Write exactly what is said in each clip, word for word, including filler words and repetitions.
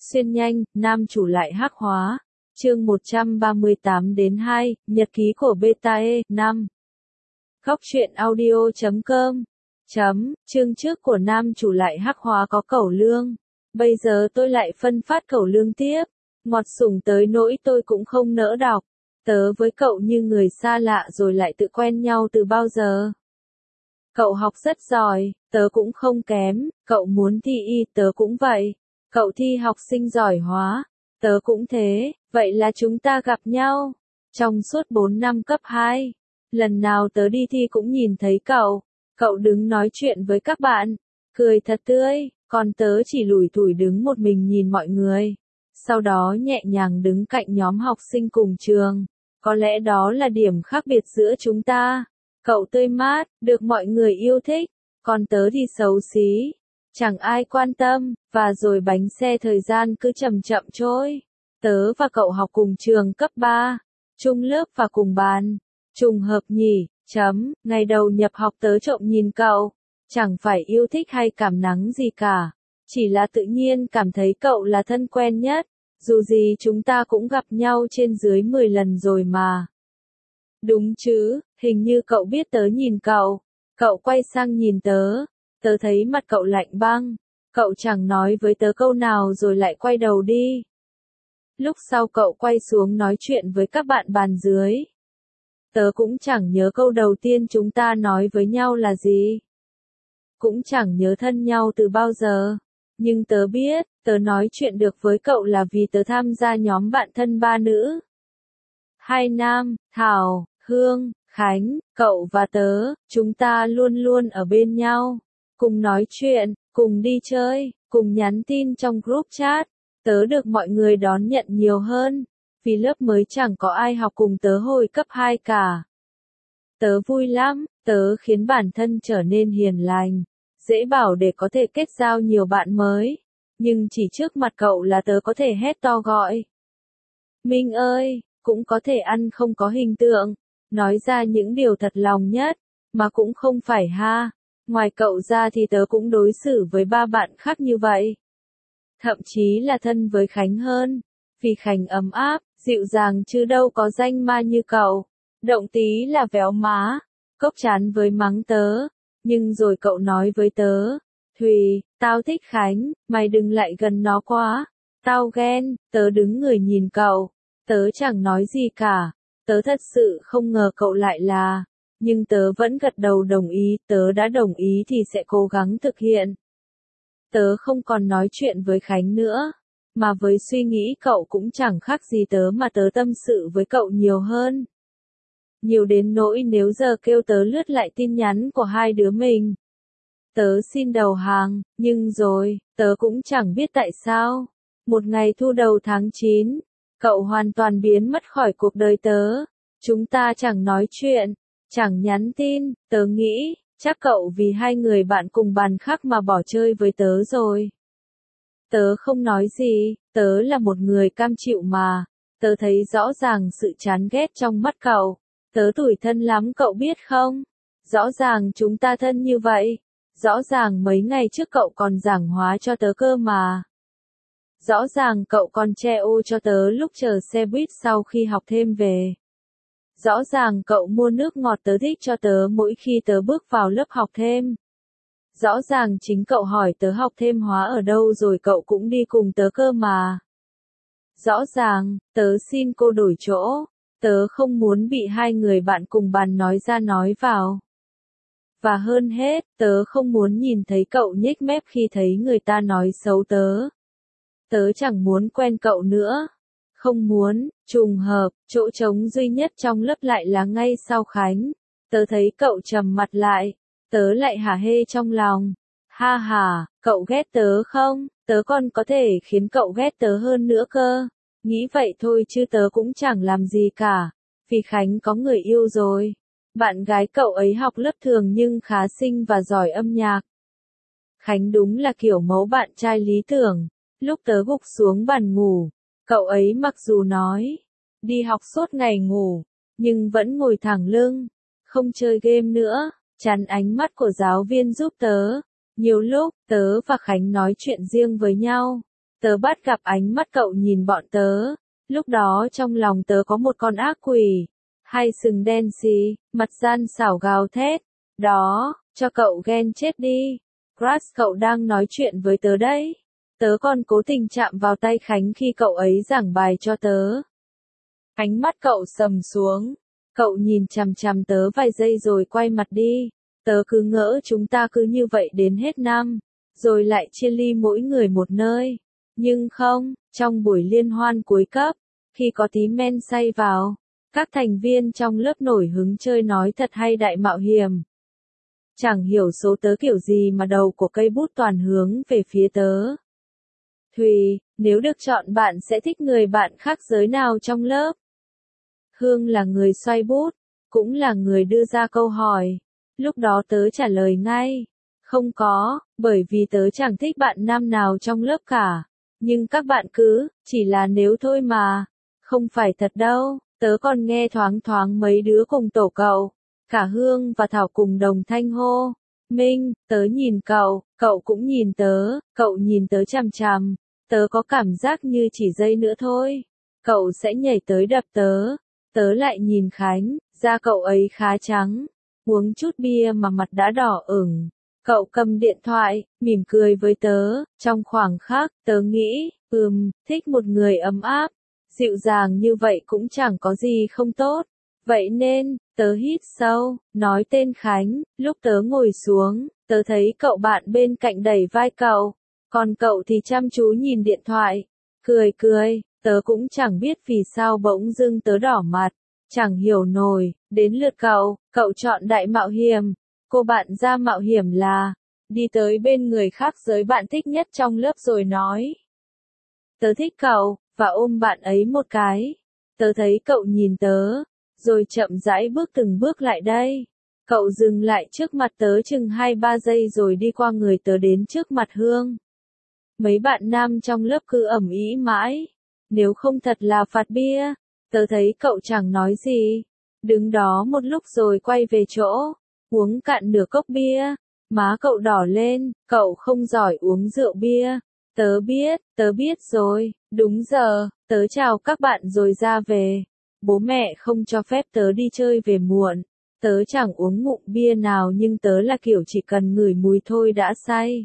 Xuyên nhanh, nam chủ lại hắc hóa. Chương một trăm ba mươi tám đến hai, nhật ký của Beta E, năm. Góc truyện audio chấm com. Chấm, chương trước của nam chủ lại hắc hóa có cẩu lương. Bây giờ tôi lại phân phát cẩu lương tiếp. Ngọt sủng tới nỗi tôi cũng không nỡ đọc. Tớ với cậu như người xa lạ rồi lại tự quen nhau từ bao giờ. Cậu học rất giỏi, tớ cũng không kém, cậu muốn thi y tớ cũng vậy. Cậu thi học sinh giỏi hóa, tớ cũng thế, vậy là chúng ta gặp nhau. Trong suốt bốn năm cấp hai, lần nào tớ đi thi cũng nhìn thấy cậu. Cậu đứng nói chuyện với các bạn, cười thật tươi, còn tớ chỉ lủi thủi đứng một mình nhìn mọi người. Sau đó nhẹ nhàng đứng cạnh nhóm học sinh cùng trường. Có lẽ đó là điểm khác biệt giữa chúng ta. Cậu tươi mát, được mọi người yêu thích, còn tớ thì xấu xí. Chẳng ai quan tâm, và rồi bánh xe thời gian cứ chậm chậm trôi. Tớ và cậu học cùng trường cấp ba, chung lớp và cùng bàn. Trùng hợp nhỉ, chấm, ngày đầu nhập học tớ trộm nhìn cậu. Chẳng phải yêu thích hay cảm nắng gì cả. Chỉ là tự nhiên cảm thấy cậu là thân quen nhất. Dù gì chúng ta cũng gặp nhau trên dưới mười lần rồi mà. Đúng chứ, hình như cậu biết tớ nhìn cậu. Cậu quay sang nhìn tớ. Tớ thấy mặt cậu lạnh băng. Cậu chẳng nói với tớ câu nào rồi lại quay đầu đi. Lúc sau cậu quay xuống nói chuyện với các bạn bàn dưới. Tớ cũng chẳng nhớ câu đầu tiên chúng ta nói với nhau là gì. Cũng chẳng nhớ thân nhau từ bao giờ. Nhưng tớ biết, tớ nói chuyện được với cậu là vì tớ tham gia nhóm bạn thân ba nữ. Hai nam, Thảo, Hương, Khánh, cậu và tớ, chúng ta luôn luôn ở bên nhau. Cùng nói chuyện, cùng đi chơi, cùng nhắn tin trong group chat. Tớ được mọi người đón nhận nhiều hơn, vì lớp mới chẳng có ai học cùng tớ hồi cấp hai cả. Tớ vui lắm, tớ khiến bản thân trở nên hiền lành, dễ bảo để có thể kết giao nhiều bạn mới. Nhưng chỉ trước mặt cậu là tớ có thể hét to gọi. Minh ơi, cũng có thể ăn không có hình tượng, nói ra những điều thật lòng nhất, mà cũng không phải ha. Ngoài cậu ra thì tớ cũng đối xử với ba bạn khác như vậy. Thậm chí là thân với Khánh hơn, vì Khánh ấm áp, dịu dàng chứ đâu có danh ma như cậu. Động tí là véo má, cốc chán với mắng tớ. Nhưng rồi cậu nói với tớ, Thùy, tao thích Khánh, mày đừng lại gần nó quá. Tao ghen, tớ đứng người nhìn cậu. Tớ chẳng nói gì cả. Tớ thật sự không ngờ cậu lại là. Nhưng tớ vẫn gật đầu đồng ý, tớ đã đồng ý thì sẽ cố gắng thực hiện. Tớ không còn nói chuyện với Khánh nữa. Mà với suy nghĩ cậu cũng chẳng khác gì tớ mà tớ tâm sự với cậu nhiều hơn. Nhiều đến nỗi nếu giờ kêu tớ lướt lại tin nhắn của hai đứa mình. Tớ xin đầu hàng, nhưng rồi, tớ cũng chẳng biết tại sao. Một ngày thu đầu tháng chín, cậu hoàn toàn biến mất khỏi cuộc đời tớ. Chúng ta chẳng nói chuyện, chẳng nhắn tin, tớ nghĩ, chắc cậu vì hai người bạn cùng bàn khác mà bỏ chơi với tớ rồi. Tớ không nói gì, tớ là một người cam chịu mà. Tớ thấy rõ ràng sự chán ghét trong mắt cậu. Tớ tủi thân lắm cậu biết không? Rõ ràng chúng ta thân như vậy. Rõ ràng mấy ngày trước cậu còn giảng hóa cho tớ cơ mà. Rõ ràng cậu còn che ô cho tớ lúc chờ xe buýt sau khi học thêm về. Rõ ràng cậu mua nước ngọt tớ thích cho tớ mỗi khi tớ bước vào lớp học thêm. Rõ ràng chính cậu hỏi tớ học thêm hóa ở đâu rồi cậu cũng đi cùng tớ cơ mà. Rõ ràng, tớ xin cô đổi chỗ. Tớ không muốn bị hai người bạn cùng bàn nói ra nói vào. Và hơn hết, tớ không muốn nhìn thấy cậu nhếch mép khi thấy người ta nói xấu tớ. Tớ chẳng muốn quen cậu nữa. Không muốn, trùng hợp, chỗ trống duy nhất trong lớp lại là ngay sau Khánh. Tớ thấy cậu trầm mặt lại. Tớ lại hả hê trong lòng. Ha ha, cậu ghét tớ không? Tớ còn có thể khiến cậu ghét tớ hơn nữa cơ. Nghĩ vậy thôi chứ tớ cũng chẳng làm gì cả. Vì Khánh có người yêu rồi. Bạn gái cậu ấy học lớp thường nhưng khá xinh và giỏi âm nhạc. Khánh đúng là kiểu mẫu bạn trai lý tưởng. Lúc tớ gục xuống bàn ngủ, cậu ấy mặc dù nói, đi học suốt ngày ngủ, nhưng vẫn ngồi thẳng lưng, không chơi game nữa, chắn ánh mắt của giáo viên giúp tớ. Nhiều lúc, tớ và Khánh nói chuyện riêng với nhau. Tớ bắt gặp ánh mắt cậu nhìn bọn tớ, lúc đó trong lòng tớ có một con ác quỷ, hai sừng đen xì, mặt gian xảo gào thét, đó, cho cậu ghen chết đi. Crush, cậu đang nói chuyện với tớ đấy. Tớ còn cố tình chạm vào tay Khánh khi cậu ấy giảng bài cho tớ. Ánh mắt cậu sầm xuống, cậu nhìn chằm chằm tớ vài giây rồi quay mặt đi. Tớ cứ ngỡ chúng ta cứ như vậy đến hết năm, rồi lại chia ly mỗi người một nơi. Nhưng không, trong buổi liên hoan cuối cấp, khi có tí men say vào, các thành viên trong lớp nổi hứng chơi nói thật hay đại mạo hiểm. Chẳng hiểu số tớ kiểu gì mà đầu của cây bút toàn hướng về phía tớ. Thùy, nếu được chọn bạn sẽ thích người bạn khác giới nào trong lớp? Hương là người xoay bút, cũng là người đưa ra câu hỏi. Lúc đó tớ trả lời ngay, không có, bởi vì tớ chẳng thích bạn nam nào trong lớp cả. Nhưng các bạn cứ, chỉ là nếu thôi mà. Không phải thật đâu, tớ còn nghe thoáng thoáng mấy đứa cùng tổ cậu. Cả Hương và Thảo cùng đồng thanh hô. Minh, tớ nhìn cậu, cậu cũng nhìn tớ, cậu nhìn tớ chằm chằm. Tớ có cảm giác như chỉ giây nữa thôi, cậu sẽ nhảy tới đập tớ. Tớ lại nhìn Khánh, da cậu ấy khá trắng, uống chút bia mà mặt đã đỏ ửng. Cậu cầm điện thoại, mỉm cười với tớ, trong khoảng khắc, tớ nghĩ, ừm, thích một người ấm áp, dịu dàng như vậy cũng chẳng có gì không tốt. Vậy nên, tớ hít sâu, nói tên Khánh, lúc tớ ngồi xuống, tớ thấy cậu bạn bên cạnh đẩy vai cậu, còn cậu thì chăm chú nhìn điện thoại, cười cười, tớ cũng chẳng biết vì sao bỗng dưng tớ đỏ mặt, chẳng hiểu nổi, đến lượt cậu, cậu chọn đại mạo hiểm, cô bạn ra mạo hiểm là, đi tới bên người khác giới bạn thích nhất trong lớp rồi nói. Tớ thích cậu, và ôm bạn ấy một cái, tớ thấy cậu nhìn tớ, rồi chậm rãi bước từng bước lại đây. Cậu dừng lại trước mặt tớ chừng hai ba giây rồi đi qua người tớ đến trước mặt Hương. Mấy bạn nam trong lớp cứ ầm ĩ mãi. Nếu không thật là phạt bia. Tớ thấy cậu chẳng nói gì. Đứng đó một lúc rồi quay về chỗ. Uống cạn nửa cốc bia. Má cậu đỏ lên. Cậu không giỏi uống rượu bia. Tớ biết, tớ biết rồi. Đúng giờ, tớ chào các bạn rồi ra về. Bố mẹ không cho phép tớ đi chơi về muộn. Tớ chẳng uống ngụm bia nào nhưng tớ là kiểu chỉ cần ngửi mùi thôi đã say.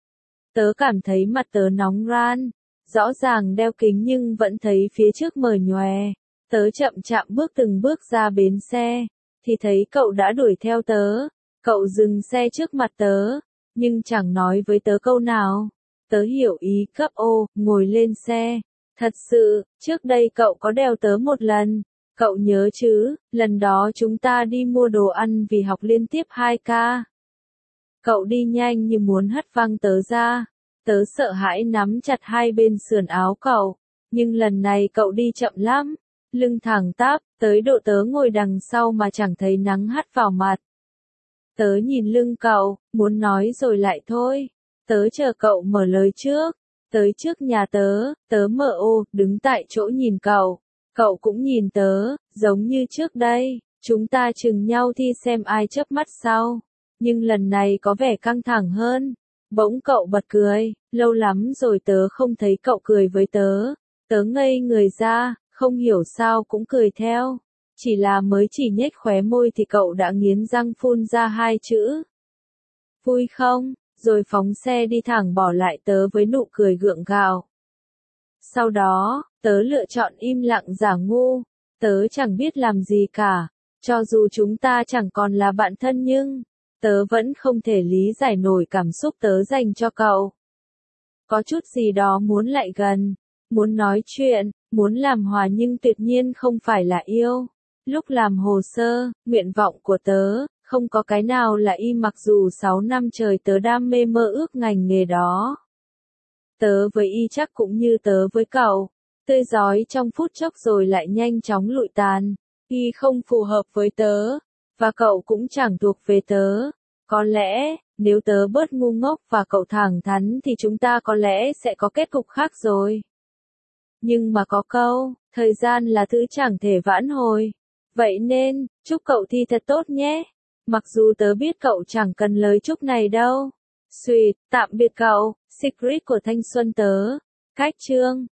Tớ cảm thấy mặt tớ nóng ran. Rõ ràng đeo kính nhưng vẫn thấy phía trước mờ nhòe. Tớ chậm chạm bước từng bước ra bến xe. Thì thấy cậu đã đuổi theo tớ. Cậu dừng xe trước mặt tớ. Nhưng chẳng nói với tớ câu nào. Tớ hiểu ý cấp ô, ngồi lên xe. Thật sự, trước đây cậu có đèo tớ một lần. Cậu nhớ chứ, lần đó chúng ta đi mua đồ ăn vì học liên tiếp hai ca. Cậu đi nhanh như muốn hất văng tớ ra. Tớ sợ hãi nắm chặt hai bên sườn áo cậu. Nhưng lần này cậu đi chậm lắm. Lưng thẳng tắp, tới độ tớ ngồi đằng sau mà chẳng thấy nắng hắt vào mặt. Tớ nhìn lưng cậu, muốn nói rồi lại thôi. Tớ chờ cậu mở lời trước. Tới trước nhà tớ, tớ mở ô, đứng tại chỗ nhìn cậu. Cậu cũng nhìn tớ, giống như trước đây, chúng ta chừng nhau thi xem ai chớp mắt sau. Nhưng lần này có vẻ căng thẳng hơn. Bỗng cậu bật cười, lâu lắm rồi tớ không thấy cậu cười với tớ. Tớ ngây người ra, không hiểu sao cũng cười theo. Chỉ là mới chỉ nhếch khóe môi thì cậu đã nghiến răng phun ra hai chữ. Vui không? Rồi phóng xe đi thẳng bỏ lại tớ với nụ cười gượng gạo. Sau đó, tớ lựa chọn im lặng giả ngu. Tớ chẳng biết làm gì cả. Cho dù chúng ta chẳng còn là bạn thân nhưng, tớ vẫn không thể lý giải nổi cảm xúc tớ dành cho cậu. Có chút gì đó muốn lại gần, muốn nói chuyện, muốn làm hòa nhưng tuyệt nhiên không phải là yêu. Lúc làm hồ sơ, nguyện vọng của tớ, không có cái nào là y mặc dù sáu năm trời tớ đam mê mơ ước ngành nghề đó. Tớ với y chắc cũng như tớ với cậu, tươi rói trong phút chốc rồi lại nhanh chóng lụi tàn. Y không phù hợp với tớ, và cậu cũng chẳng thuộc về tớ. Có lẽ, nếu tớ bớt ngu ngốc và cậu thẳng thắn thì chúng ta có lẽ sẽ có kết cục khác rồi. Nhưng mà có câu, thời gian là thứ chẳng thể vãn hồi. Vậy nên, chúc cậu thi thật tốt nhé. Mặc dù tớ biết cậu chẳng cần lời chúc này đâu. Sweet, tạm biệt cậu, secret của thanh xuân tớ. Khách chương